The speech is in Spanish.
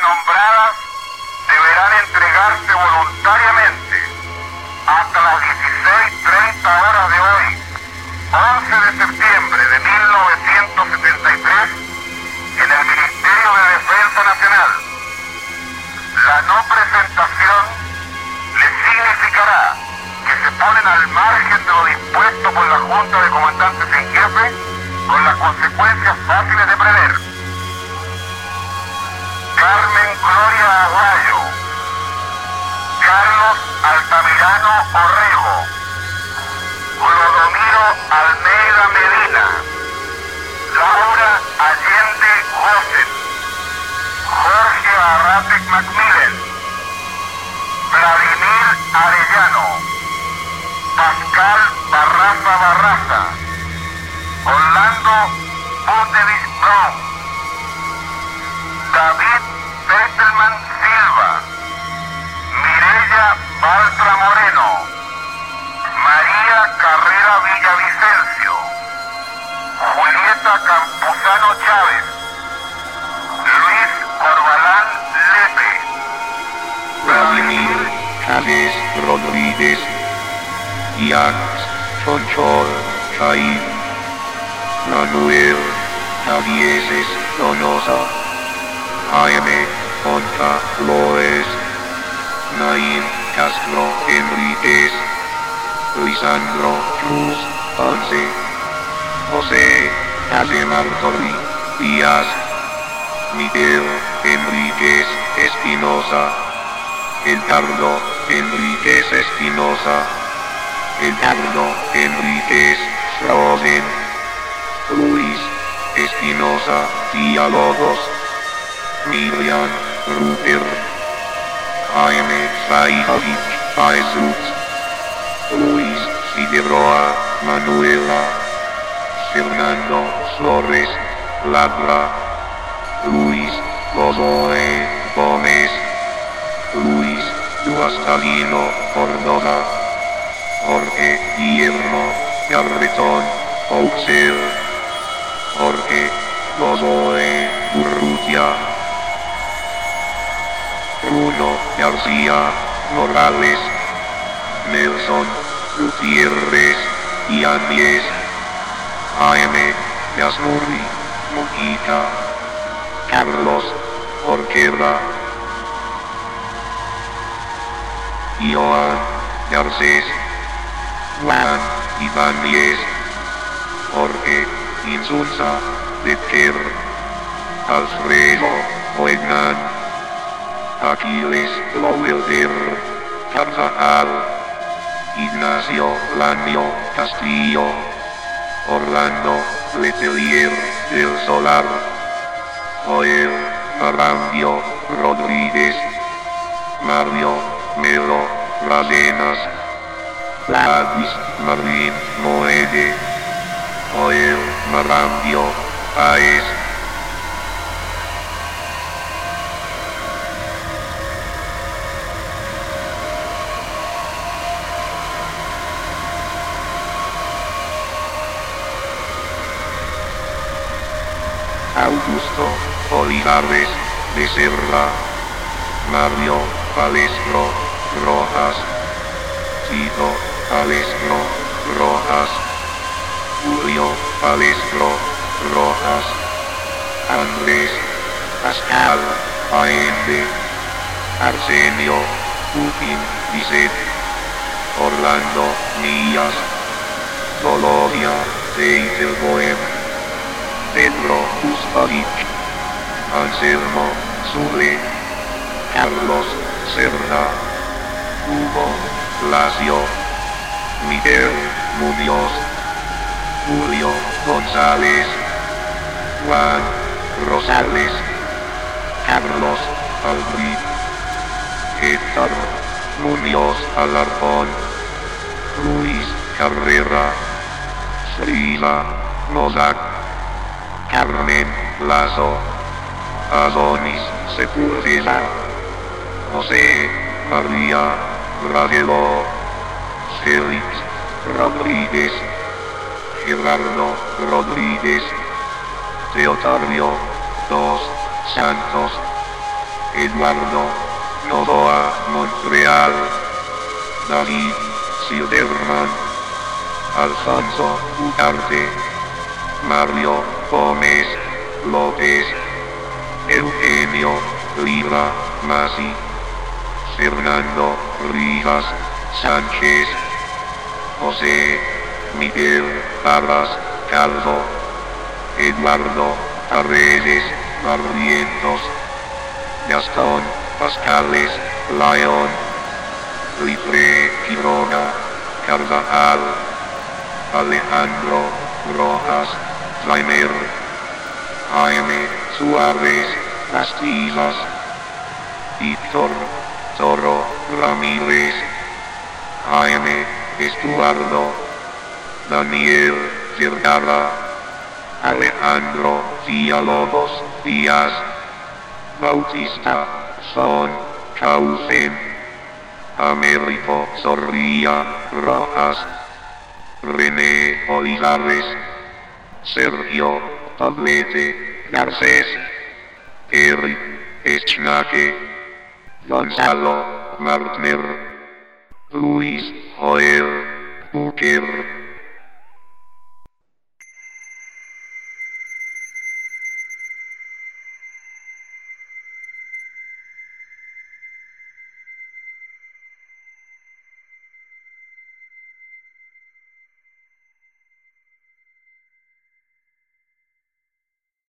nombradas deberán entregarse voluntariamente hasta las 16:30 horas de hoy, 11 de septiembre de 1973, en el Ministerio de Defensa Nacional. La no presentación le significará que se ponen al margen de lo dispuesto por la Junta de Comandantes en Jefe, con las consecuencias fáciles de prever. Carmen Gloria Aguayo, Carlos Altamirano Orrego, Clodomiro Almeida Medina, Laura Allende José, Jorge Arratec Macmillan, Vladimir Arellano, Pascal Barraza Barraza, Orlando Budevich Brown, David Bettelman Silva, Mireya Baltra Moreno, María Carrera Villavicencio, Julieta Campuzano Chávez, Luis Corbalán Lepe, Vladimir Chávez Rodríguez, Iax Chonchor Chaín, Manuel Javieses Donosa, Jaime Ponta Flores, Naín Castro Enríquez, Lisandro Cruz Ponce, José Casimar Torri Díaz, Miguel Enríquez Espinosa, Edgardo Enríquez Espinosa, Edgardo Enríquez Schroden, Luis Espinosa Villalobos, Miriam Ruper, Jaime Saidovich Paesut, Luis Figueroa Manuela, Fernando Flores Labra, Luis Godoy Gómez, Luis Duastalino Córdoba, Jorge Guillermo Garretón Oxel, Jorge Godoy Urrutia, Bruno García Morales, Nelson Gutiérrez Yáñez, Jaime Yasmuri Mujica, Carlos Orquera, Joan Garcés, Juan Ibáñez, Jorge Insulza Decker, Alfredo Oegnán, Aquiles Lowelder Carvajal, Ignacio Lanio Castillo, Orlando Letelier del Solar, Joel Arambio Rodríguez, Mario Melo Radenas, Gladys Marín Moede, Joel Marambio Paez, Augusto Olivares Becerra, Mario Palestro Rojas, Tito Palestro Rojas, Julio Palestro Rojas, Andrés Pascal Allende, Arsenio Putin Bizet, Orlando Mías, Doloria Teitelboem, Pedro Ustavic, Anselmo Zule, Carlos Cerda, Hugo Lacio, Miguel Muñoz, Julio González, Juan Rosales, Carlos Albrit, Héctor Muñoz Alarcón, Luis Carrera, Srila Mozak, Carmen Lazo, Adonis Sepúlveda, José María Ragelo, Félix Rodríguez, Gerardo Rodríguez, Teotario Dos Santos, Eduardo Novoa Montreal, David Silverman, Alfonso Ugarte, Mario Gómez López, Eugenio Libra Masi, Fernando Rivas Sánchez, José Miguel Parras Calvo, Eduardo Paredes Barrientos, Gastón Pascales León, Libre Quiroga Carvajal, Alejandro Rojas Fleimer, Jaime Suárez Castillas, Víctor Toro Ramírez, Jaime Estuardo, Daniel Vergara, Alejandro Villalobos Díaz, Bautista Son Causen, Américo Zorrilla Rojas, René Olivares, Sergio Tablete Garcés, Eric Eschnaque, Gonzalo Martner, Luis Joel Buquer,